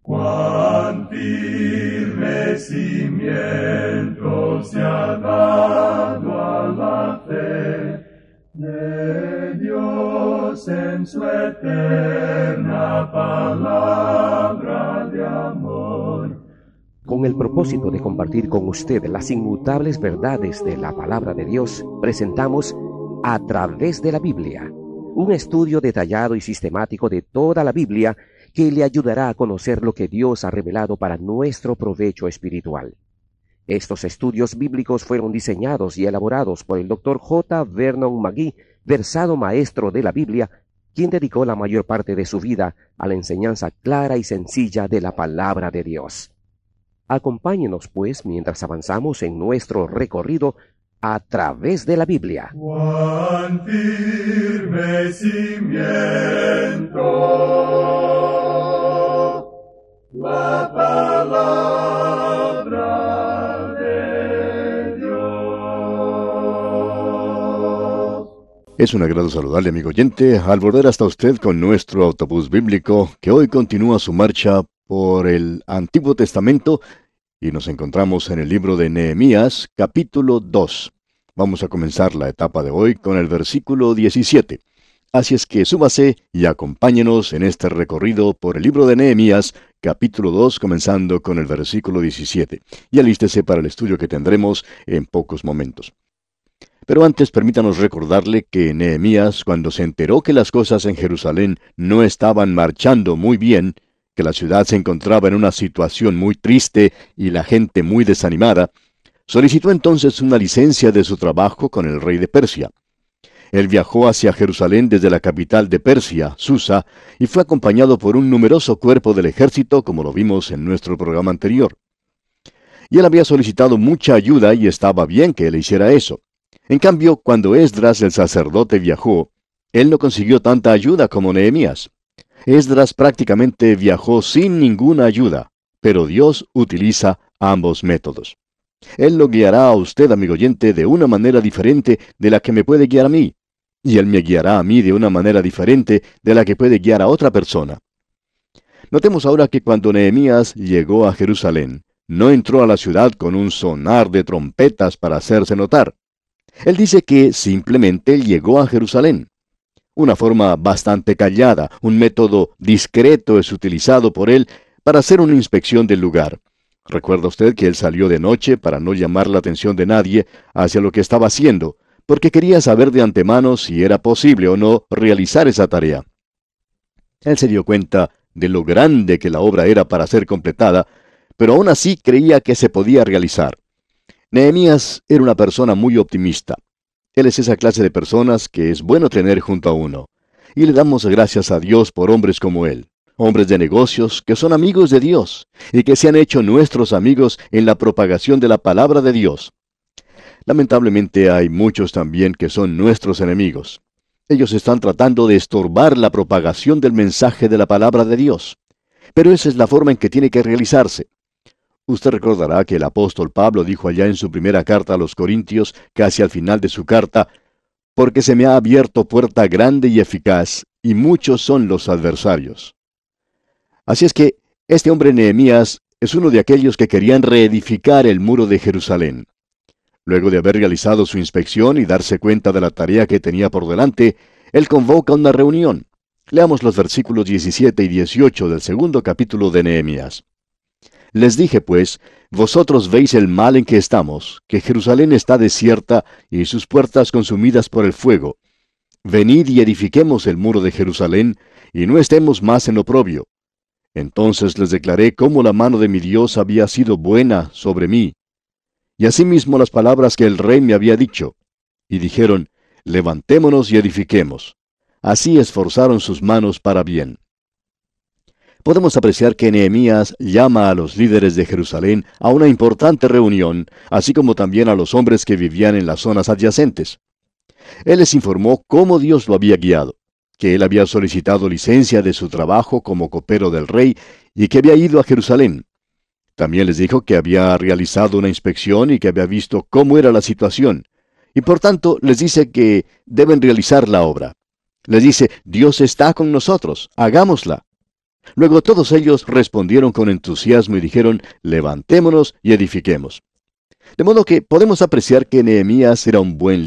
Cuán firme cimiento se ha dado a la fe de Dios en su eterna palabra de amor. Con el propósito de compartir con usted las inmutables verdades de la palabra de Dios, presentamos A Través de la Biblia, un estudio detallado y sistemático de toda la Biblia que le ayudará a conocer lo que Dios ha revelado para nuestro provecho espiritual. Estos estudios bíblicos fueron diseñados y elaborados por el Dr. J. Vernon McGee, versado maestro de la Biblia, quien dedicó la mayor parte de su vida a la enseñanza clara y sencilla de la palabra de Dios. Acompáñenos, pues, mientras avanzamos en nuestro recorrido a través de la Biblia. Cuán firme cimiento la palabra de Dios. Es un agrado saludarle, amigo oyente, al volver hasta usted con nuestro autobús bíblico, que hoy continúa su marcha por el Antiguo Testamento, y nos encontramos en el libro de Nehemías, capítulo 2. Vamos a comenzar la etapa de hoy con el versículo 17. Así es que súbase y acompáñenos en este recorrido por el libro de Nehemías, capítulo 2, comenzando con el versículo 17. Y alístese para el estudio que tendremos en pocos momentos. Pero antes permítanos recordarle que Nehemías, cuando se enteró que las cosas en Jerusalén no estaban marchando muy bien, que la ciudad se encontraba en una situación muy triste y la gente muy desanimada, solicitó entonces una licencia de su trabajo con el rey de Persia. Él viajó hacia Jerusalén desde la capital de Persia, Susa, y fue acompañado por un numeroso cuerpo del ejército, como lo vimos en nuestro programa anterior. Y él había solicitado mucha ayuda y estaba bien que él hiciera eso. En cambio, cuando Esdras el sacerdote viajó, él no consiguió tanta ayuda como Nehemías. Esdras prácticamente viajó sin ninguna ayuda, pero Dios utiliza ambos métodos. Él lo guiará a usted, amigo oyente, de una manera diferente de la que me puede guiar a mí, y Él me guiará a mí de una manera diferente de la que puede guiar a otra persona. Notemos ahora que cuando Nehemías llegó a Jerusalén, no entró a la ciudad con un sonar de trompetas para hacerse notar. Él dice que simplemente llegó a Jerusalén. Una forma bastante callada, un método discreto es utilizado por él para hacer una inspección del lugar. Recuerda usted que él salió de noche para no llamar la atención de nadie hacia lo que estaba haciendo, porque quería saber de antemano si era posible o no realizar esa tarea. Él se dio cuenta de lo grande que la obra era para ser completada, pero aún así creía que se podía realizar. Nehemías era una persona muy optimista. Él es esa clase de personas que es bueno tener junto a uno. Y le damos gracias a Dios por hombres como él. Hombres de negocios que son amigos de Dios y que se han hecho nuestros amigos en la propagación de la palabra de Dios. Lamentablemente hay muchos también que son nuestros enemigos. Ellos están tratando de estorbar la propagación del mensaje de la palabra de Dios. Pero esa es la forma en que tiene que realizarse. Usted recordará que el apóstol Pablo dijo allá en su primera carta a los Corintios, casi al final de su carta, «Porque se me ha abierto puerta grande y eficaz, y muchos son los adversarios». Así es que este hombre Nehemías es uno de aquellos que querían reedificar el muro de Jerusalén. Luego de haber realizado su inspección y darse cuenta de la tarea que tenía por delante, él convoca una reunión. Leamos los versículos 17 y 18 del segundo capítulo de Nehemías. Les dije, pues, vosotros veis el mal en que estamos, que Jerusalén está desierta y sus puertas consumidas por el fuego. Venid y edifiquemos el muro de Jerusalén, y no estemos más en oprobio. Entonces les declaré cómo la mano de mi Dios había sido buena sobre mí. Y asimismo las palabras que el rey me había dicho. Y dijeron, levantémonos y edifiquemos. Así esforzaron sus manos para bien. Podemos apreciar que Nehemías llama a los líderes de Jerusalén a una importante reunión, así como también a los hombres que vivían en las zonas adyacentes. Él les informó cómo Dios lo había guiado, que él había solicitado licencia de su trabajo como copero del rey y que había ido a Jerusalén. También les dijo que había realizado una inspección y que había visto cómo era la situación, y por tanto les dice que deben realizar la obra. Les dice, Dios está con nosotros, hagámosla. Luego todos ellos respondieron con entusiasmo y dijeron, levantémonos y edifiquemos. De modo que podemos apreciar que Nehemías era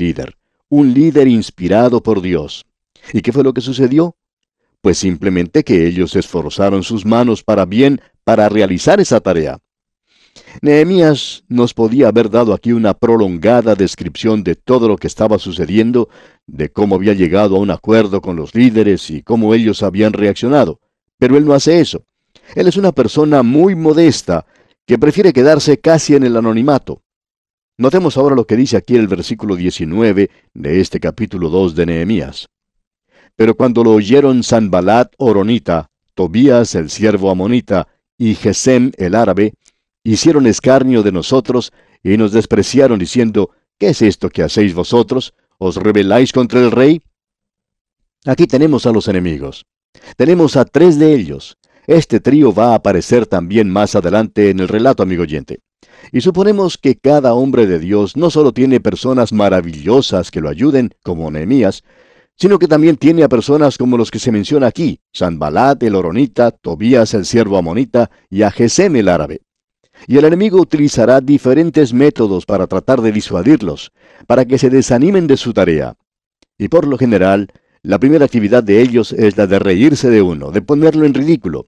un líder inspirado por Dios. ¿Y qué fue lo que sucedió? Pues simplemente que ellos esforzaron sus manos para bien para realizar esa tarea. Nehemías nos podía haber dado aquí una prolongada descripción de todo lo que estaba sucediendo, de cómo había llegado a un acuerdo con los líderes y cómo ellos habían reaccionado. Pero él no hace eso. Él es una persona muy modesta que prefiere quedarse casi en el anonimato. Notemos ahora lo que dice aquí el versículo 19 de este capítulo 2 de Nehemías. Pero cuando lo oyeron Sanbalat horonita, Tobías el siervo amonita y Gesem el árabe, hicieron escarnio de nosotros y nos despreciaron diciendo, ¿qué es esto que hacéis vosotros? ¿Os rebeláis contra el rey? Aquí tenemos a los enemigos. Tenemos a 3 de ellos. Este trío va a aparecer también más adelante en el relato, amigo oyente. Y suponemos que cada hombre de Dios no solo tiene personas maravillosas que lo ayuden, como Nehemías, sino que también tiene a personas como los que se menciona aquí, Sanbalat el horonita, Tobías el siervo amonita y a Gesem el árabe. Y el enemigo utilizará diferentes métodos para tratar de disuadirlos, para que se desanimen de su tarea. Y por lo general, la primera actividad de ellos es la de reírse de uno, de ponerlo en ridículo.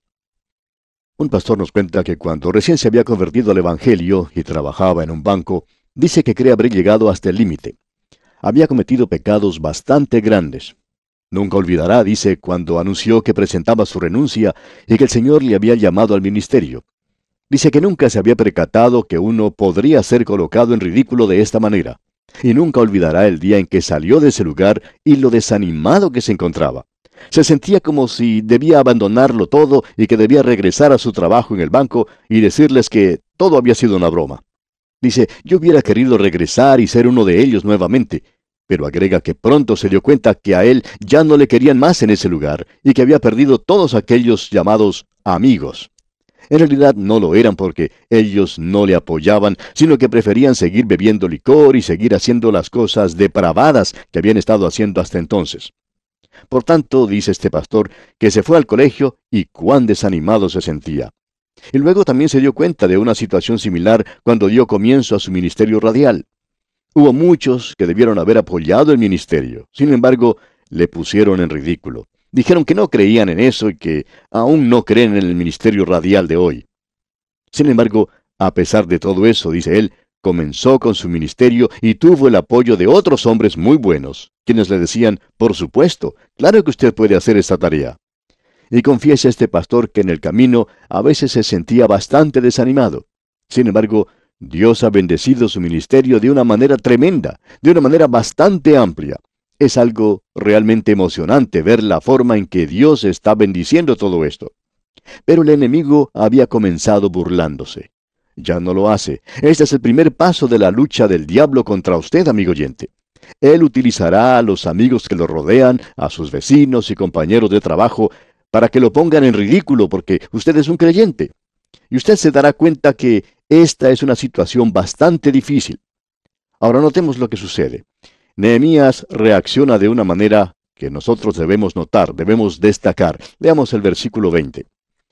Un pastor nos cuenta que cuando recién se había convertido al Evangelio y trabajaba en un banco, dice que cree haber llegado hasta el límite. Había cometido pecados bastante grandes. Nunca olvidará, dice, cuando anunció que presentaba su renuncia y que el Señor le había llamado al ministerio. Dice que nunca se había percatado que uno podría ser colocado en ridículo de esta manera. Y nunca olvidará el día en que salió de ese lugar y lo desanimado que se encontraba. Se sentía como si debía abandonarlo todo y que debía regresar a su trabajo en el banco y decirles que todo había sido una broma. Dice, yo hubiera querido regresar y ser uno de ellos nuevamente, pero agrega que pronto se dio cuenta que a él ya no le querían más en ese lugar y que había perdido todos aquellos llamados amigos. En realidad no lo eran porque ellos no le apoyaban, sino que preferían seguir bebiendo licor y seguir haciendo las cosas depravadas que habían estado haciendo hasta entonces. Por tanto, dice este pastor, que se fue al colegio y cuán desanimado se sentía. Y luego también se dio cuenta de una situación similar cuando dio comienzo a su ministerio radial. Hubo muchos que debieron haber apoyado el ministerio. Sin embargo, le pusieron en ridículo. Dijeron que no creían en eso y que aún no creen en el ministerio radial de hoy. Sin embargo, a pesar de todo eso, dice él, comenzó con su ministerio y tuvo el apoyo de otros hombres muy buenos, quienes le decían, por supuesto, claro que usted puede hacer esta tarea. Y confiesa este pastor que en el camino a veces se sentía bastante desanimado. Sin embargo, Dios ha bendecido su ministerio de una manera tremenda, de una manera bastante amplia. Es algo realmente emocionante ver la forma en que Dios está bendiciendo todo esto. Pero el enemigo había comenzado burlándose. Ya no lo hace. Este es el primer paso de la lucha del diablo contra usted, amigo oyente. Él utilizará a los amigos que lo rodean, a sus vecinos y compañeros de trabajo, para que lo pongan en ridículo porque usted es un creyente. Y usted se dará cuenta que esta es una situación bastante difícil. Ahora notemos lo que sucede. Nehemías reacciona de una manera que nosotros debemos notar, debemos destacar. Veamos el versículo 20.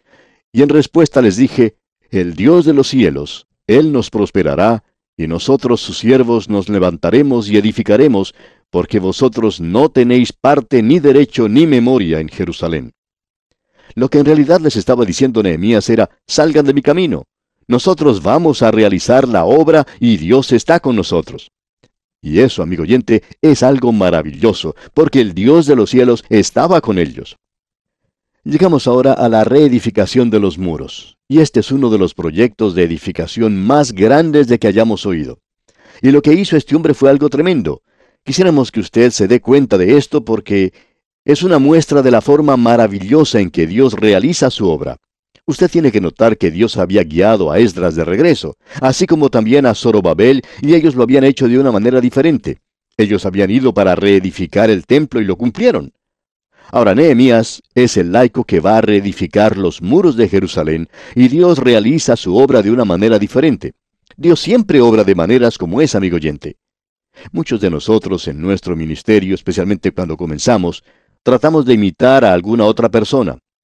Y en respuesta les dije, el Dios de los cielos, Él nos prosperará, y nosotros sus siervos nos levantaremos y edificaremos, porque vosotros no tenéis parte ni derecho ni memoria en Jerusalén. Lo que en realidad les estaba diciendo Nehemías era, salgan de mi camino. Nosotros vamos a realizar la obra y Dios está con nosotros. Y eso, amigo oyente, es algo maravilloso, porque el Dios de los cielos estaba con ellos. Llegamos ahora a la reedificación de los muros, y este es uno de los proyectos de edificación más grandes de que hayamos oído. Y lo que hizo este hombre fue algo tremendo. Quisiéramos que usted se dé cuenta de esto porque es una muestra de la forma maravillosa en que Dios realiza su obra. Usted tiene que notar que Dios había guiado a Esdras de regreso, así como también a Zorobabel, y ellos lo habían hecho de una manera diferente. Ellos habían ido para reedificar el templo y lo cumplieron. Ahora Nehemías es el laico que va a reedificar los muros de Jerusalén, y Dios realiza su obra de una manera diferente. Dios siempre obra de maneras como esa, amigo oyente. Muchos de nosotros en nuestro ministerio, especialmente cuando comenzamos, tratamos de imitar a alguna otra persona.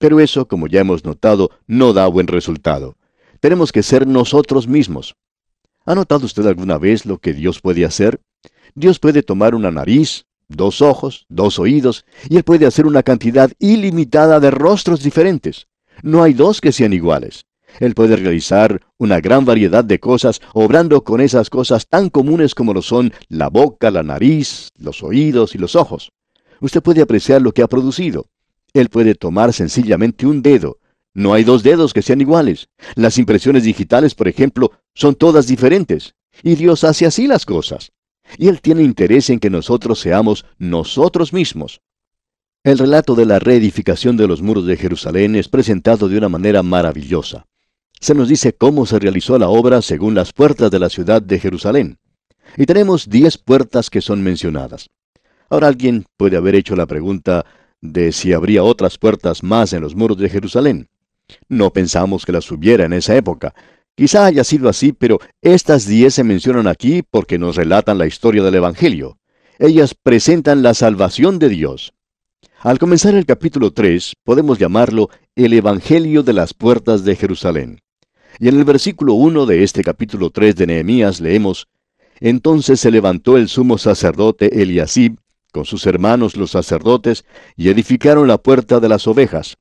Pero eso, como ya hemos notado, no da buen resultado. Tenemos que ser nosotros mismos. ¿Ha notado usted alguna vez lo que Dios puede hacer? Dios puede tomar una nariz, 2 ojos, 2 oídos, y Él puede hacer una cantidad ilimitada de rostros diferentes. No hay 2 que sean iguales. Él puede realizar una gran variedad de cosas, obrando con esas cosas tan comunes como lo son la boca, la nariz, los oídos y los ojos. Usted puede apreciar lo que ha producido. Él puede tomar sencillamente un dedo. No hay 2 dedos que sean iguales. Las impresiones digitales, por ejemplo, son todas diferentes. Y Dios hace así las cosas. Y Él tiene interés en que nosotros seamos nosotros mismos. El relato de la reedificación de los muros de Jerusalén es presentado de una manera maravillosa. Se nos dice cómo se realizó la obra según las puertas de la ciudad de Jerusalén. Y tenemos 10 puertas que son mencionadas. Ahora alguien puede haber hecho la pregunta de si habría otras puertas más en los muros de Jerusalén. No pensamos que las hubiera en esa época. Quizá haya sido así, pero estas 10 se mencionan aquí porque nos relatan la historia del Evangelio. Ellas presentan la salvación de Dios. Al comenzar el capítulo 3, podemos llamarlo el Evangelio de las puertas de Jerusalén. Y en el versículo 1 de este capítulo 3 de Nehemías leemos: Entonces se levantó el sumo sacerdote Eliasib, con sus hermanos los sacerdotes, y edificaron la puerta de las ovejas.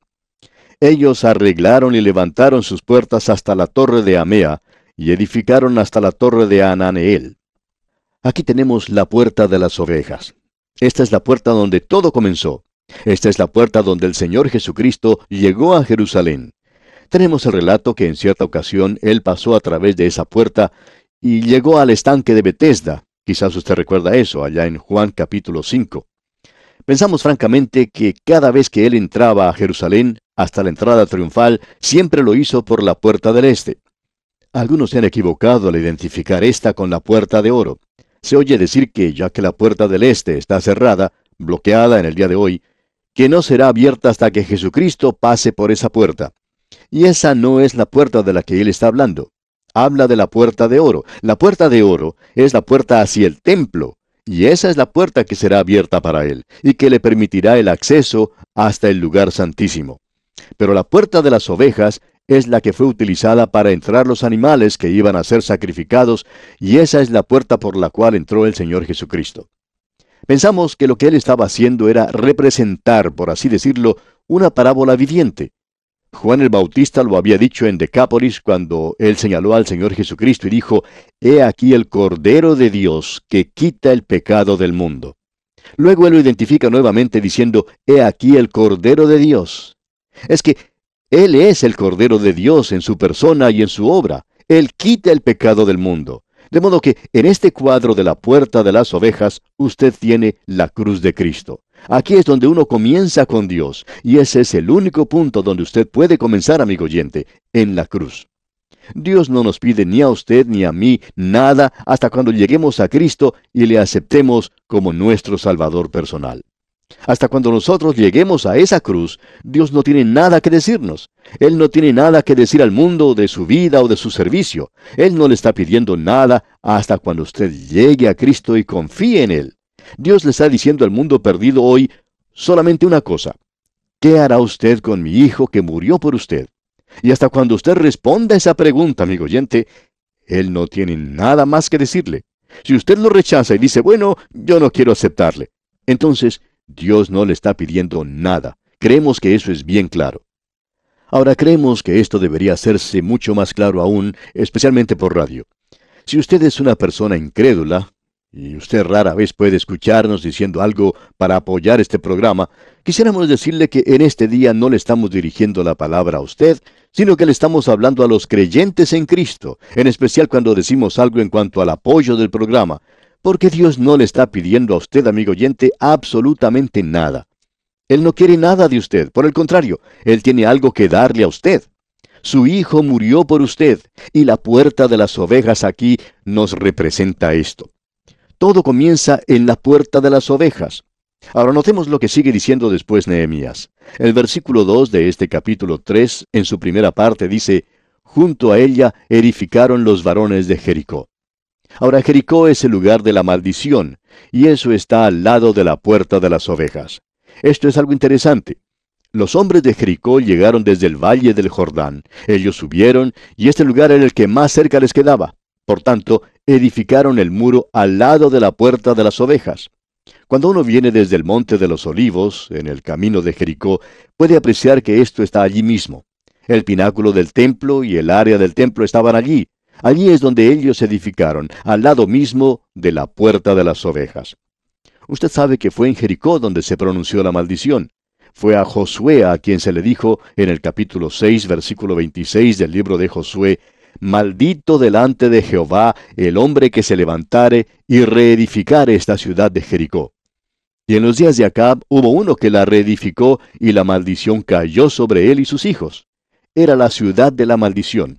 Ellos arreglaron y levantaron sus puertas hasta la torre de Amea, y edificaron hasta la torre de Ananeel. Aquí tenemos la puerta de las ovejas. Esta es la puerta donde todo comenzó. Esta es la puerta donde el Señor Jesucristo llegó a Jerusalén. Tenemos el relato que en cierta ocasión Él pasó a través de esa puerta y llegó al estanque de Betesda. Quizás usted recuerda eso, allá en Juan capítulo 5. Pensamos francamente que cada vez que Él entraba a Jerusalén, hasta la entrada triunfal, siempre lo hizo por la puerta del este. Algunos se han equivocado al identificar esta con la puerta de oro. Se oye decir que ya que la puerta del este está cerrada, bloqueada en el día de hoy, que no será abierta hasta que Jesucristo pase por esa puerta. Y esa no es la puerta de la que Él está hablando. Habla de la puerta de oro. La puerta de oro es la puerta hacia el templo, y esa es la puerta que será abierta para Él, y que le permitirá el acceso hasta el lugar santísimo. Pero la puerta de las ovejas es la que fue utilizada para entrar los animales que iban a ser sacrificados, y esa es la puerta por la cual entró el Señor Jesucristo. Pensamos que lo que Él estaba haciendo era representar, por así decirlo, una parábola viviente. Juan el Bautista lo había dicho en Decápolis cuando él señaló al Señor Jesucristo y dijo: He aquí el Cordero de Dios que quita el pecado del mundo. Luego él lo identifica nuevamente diciendo: He aquí el Cordero de Dios. Es que Él es el Cordero de Dios en su persona y en su obra. Él quita el pecado del mundo. De modo que en este cuadro de la puerta de las ovejas, usted tiene la cruz de Cristo. Aquí es donde uno comienza con Dios, y ese es el único punto donde usted puede comenzar, amigo oyente, en la cruz. Dios no nos pide ni a usted ni a mí nada hasta cuando lleguemos a Cristo y le aceptemos como nuestro Salvador personal. Hasta cuando nosotros lleguemos a esa cruz, Dios no tiene nada que decirnos. Él no tiene nada que decir al mundo de su vida o de su servicio. Él no le está pidiendo nada hasta cuando usted llegue a Cristo y confíe en Él. Dios le está diciendo al mundo perdido hoy solamente una cosa: ¿qué hará usted con mi hijo que murió por usted? Y hasta cuando usted responda a esa pregunta, amigo oyente, Él no tiene nada más que decirle. Si usted lo rechaza y dice: bueno, yo no quiero aceptarle, entonces Dios no le está pidiendo nada. Creemos que eso es bien claro. Ahora, creemos que esto debería hacerse mucho más claro aún, especialmente por radio. Si usted es una persona incrédula, y usted rara vez puede escucharnos diciendo algo para apoyar este programa, quisiéramos decirle que en este día no le estamos dirigiendo la palabra a usted, sino que le estamos hablando a los creyentes en Cristo, en especial cuando decimos algo en cuanto al apoyo del programa, porque Dios no le está pidiendo a usted, amigo oyente, absolutamente nada. Él no quiere nada de usted, por el contrario, Él tiene algo que darle a usted. Su Hijo murió por usted, y la puerta de las ovejas aquí nos representa esto. Todo comienza en la puerta de las ovejas. Ahora notemos lo que sigue diciendo después Nehemías. El versículo 2 de este capítulo 3, en su primera parte, dice: junto a ella edificaron los varones de Jericó. Ahora, Jericó es el lugar de la maldición, y eso está al lado de la puerta de las ovejas. Esto es algo interesante. Los hombres de Jericó llegaron desde el valle del Jordán. Ellos subieron, y este lugar era el que más cerca les quedaba. Por tanto, edificaron el muro al lado de la puerta de las ovejas. Cuando uno viene desde el Monte de los Olivos, en el camino de Jericó, puede apreciar que esto está allí mismo. El pináculo del templo y el área del templo estaban allí. Allí es donde ellos edificaron, al lado mismo de la puerta de las ovejas. Usted sabe que fue en Jericó donde se pronunció la maldición. Fue a Josué a quien se le dijo en el capítulo 6, versículo 26 del libro de Josué: «Maldito delante de Jehová el hombre que se levantare y reedificare esta ciudad de Jericó». Y en los días de Acab hubo uno que la reedificó y la maldición cayó sobre él y sus hijos. Era la ciudad de la maldición.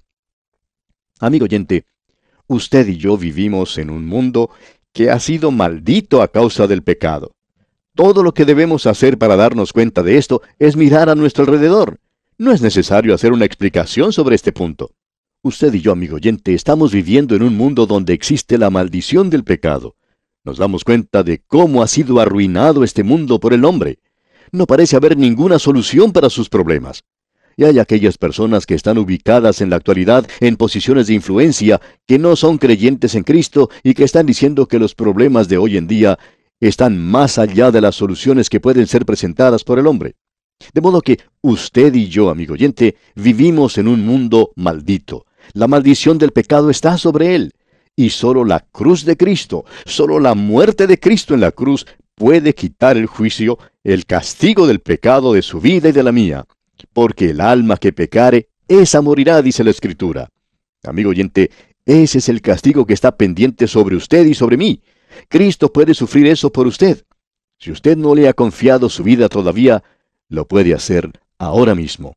Amigo oyente, usted y yo vivimos en un mundo que ha sido maldito a causa del pecado. Todo lo que debemos hacer para darnos cuenta de esto es mirar a nuestro alrededor. No es necesario hacer una explicación sobre este punto. Usted y yo, amigo oyente, estamos viviendo en un mundo donde existe la maldición del pecado. Nos damos cuenta de cómo ha sido arruinado este mundo por el hombre. No parece haber ninguna solución para sus problemas. Y hay aquellas personas que están ubicadas en la actualidad en posiciones de influencia, que no son creyentes en Cristo y que están diciendo que los problemas de hoy en día están más allá de las soluciones que pueden ser presentadas por el hombre. De modo que usted y yo, amigo oyente, vivimos en un mundo maldito. La maldición del pecado está sobre él. Y solo la cruz de Cristo, solo la muerte de Cristo en la cruz puede quitar el juicio, el castigo del pecado de su vida y de la mía. Porque el alma que pecare, esa morirá, dice la Escritura. Amigo oyente, ese es el castigo que está pendiente sobre usted y sobre mí. Cristo puede sufrir eso por usted. Si usted no le ha confiado su vida todavía, lo puede hacer ahora mismo.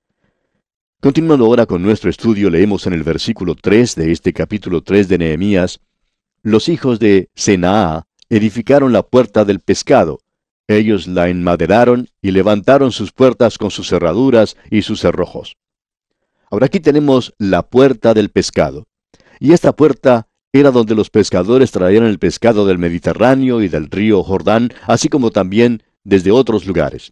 Continuando ahora con nuestro estudio, leemos en el versículo 3 de este capítulo 3 de Nehemías: «Los hijos de Senaa edificaron la puerta del pescado. Ellos la enmaderaron y levantaron sus puertas con sus cerraduras y sus cerrojos». Ahora aquí tenemos la puerta del pescado. Y esta puerta era donde los pescadores traían el pescado del Mediterráneo y del río Jordán, así como también desde otros lugares.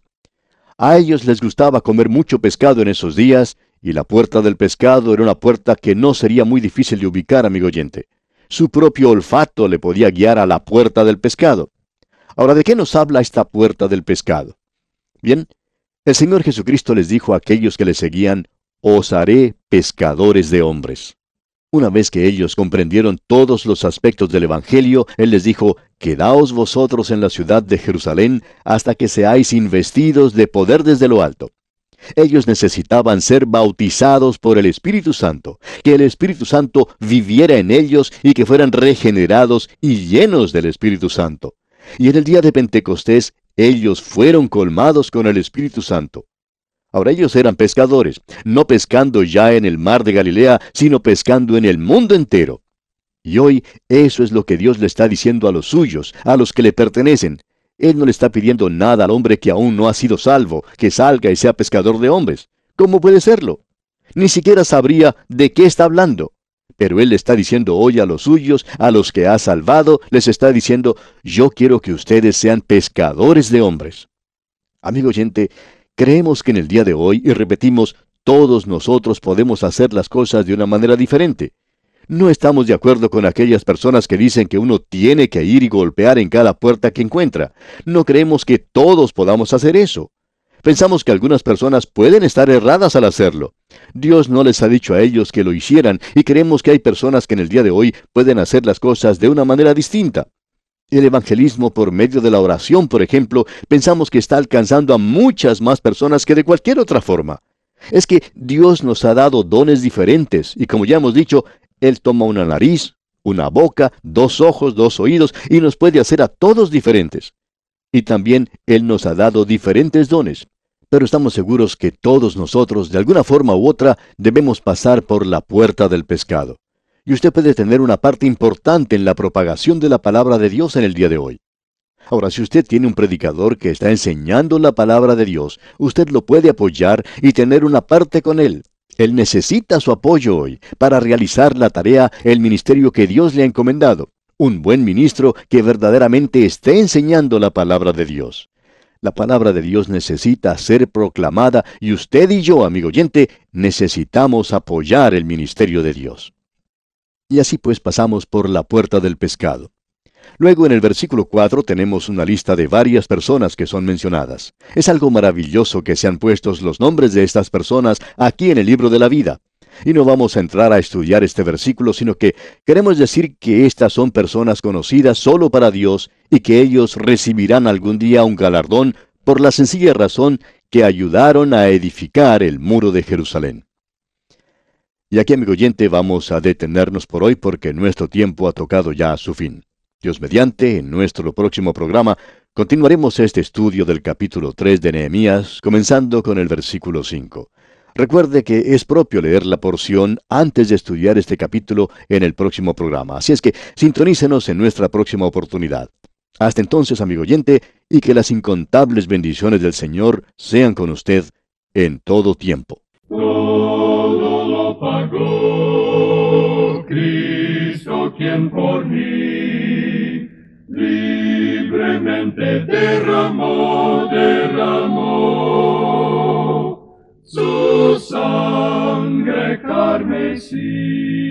A ellos les gustaba comer mucho pescado en esos días, y la puerta del pescado era una puerta que no sería muy difícil de ubicar, amigo oyente. Su propio olfato le podía guiar a la puerta del pescado. Ahora, ¿de qué nos habla esta puerta del pescado? Bien, el Señor Jesucristo les dijo a aquellos que le seguían: «Os haré pescadores de hombres». Una vez que ellos comprendieron todos los aspectos del Evangelio, Él les dijo: «Quedaos vosotros en la ciudad de Jerusalén hasta que seáis investidos de poder desde lo alto». Ellos necesitaban ser bautizados por el Espíritu Santo, que el Espíritu Santo viviera en ellos y que fueran regenerados y llenos del Espíritu Santo. Y en el día de Pentecostés, ellos fueron colmados con el Espíritu Santo. Ahora ellos eran pescadores, no pescando ya en el mar de Galilea, sino pescando en el mundo entero. Y hoy eso es lo que Dios le está diciendo a los suyos, a los que le pertenecen. Él no le está pidiendo nada al hombre que aún no ha sido salvo, que salga y sea pescador de hombres. ¿Cómo puede serlo? Ni siquiera sabría de qué está hablando. Pero Él le está diciendo hoy a los suyos, a los que ha salvado, les está diciendo: «Yo quiero que ustedes sean pescadores de hombres». Amigo oyente, creemos que en el día de hoy, y repetimos, todos nosotros podemos hacer las cosas de una manera diferente. No estamos de acuerdo con aquellas personas que dicen que uno tiene que ir y golpear en cada puerta que encuentra. No creemos que todos podamos hacer eso. Pensamos que algunas personas pueden estar erradas al hacerlo. Dios no les ha dicho a ellos que lo hicieran, y creemos que hay personas que en el día de hoy pueden hacer las cosas de una manera distinta. El evangelismo por medio de la oración, por ejemplo, pensamos que está alcanzando a muchas más personas que de cualquier otra forma. Es que Dios nos ha dado dones diferentes, y como ya hemos dicho, Él toma una nariz, una boca, 2 ojos, 2 oídos, y nos puede hacer a todos diferentes. Y también Él nos ha dado diferentes dones. Pero estamos seguros que todos nosotros, de alguna forma u otra, debemos pasar por la puerta del pescado. Y usted puede tener una parte importante en la propagación de la palabra de Dios en el día de hoy. Ahora, si usted tiene un predicador que está enseñando la palabra de Dios, usted lo puede apoyar y tener una parte con él. Él necesita su apoyo hoy para realizar la tarea, el ministerio que Dios le ha encomendado. Un buen ministro que verdaderamente esté enseñando la palabra de Dios. La palabra de Dios necesita ser proclamada y usted y yo, amigo oyente, necesitamos apoyar el ministerio de Dios. Y así pues pasamos por la puerta del pescado. Luego en el versículo 4 tenemos una lista de varias personas que son mencionadas. Es algo maravilloso que sean puestos los nombres de estas personas aquí en el libro de la vida. Y no vamos a entrar a estudiar este versículo, sino que queremos decir que estas son personas conocidas solo para Dios y que ellos recibirán algún día un galardón por la sencilla razón que ayudaron a edificar el muro de Jerusalén. Y aquí, amigo oyente, vamos a detenernos por hoy porque nuestro tiempo ha tocado ya a su fin. Dios mediante, en nuestro próximo programa, continuaremos este estudio del capítulo 3 de Nehemías, comenzando con el versículo 5. Recuerde que es propio leer la porción antes de estudiar este capítulo en el próximo programa, así es que sintonícenos en nuestra próxima oportunidad. Hasta entonces, amigo oyente, y que las incontables bendiciones del Señor sean con usted en todo tiempo. Todo lo pagó Cristo, quien por mí libremente derramó su sangre carmesí.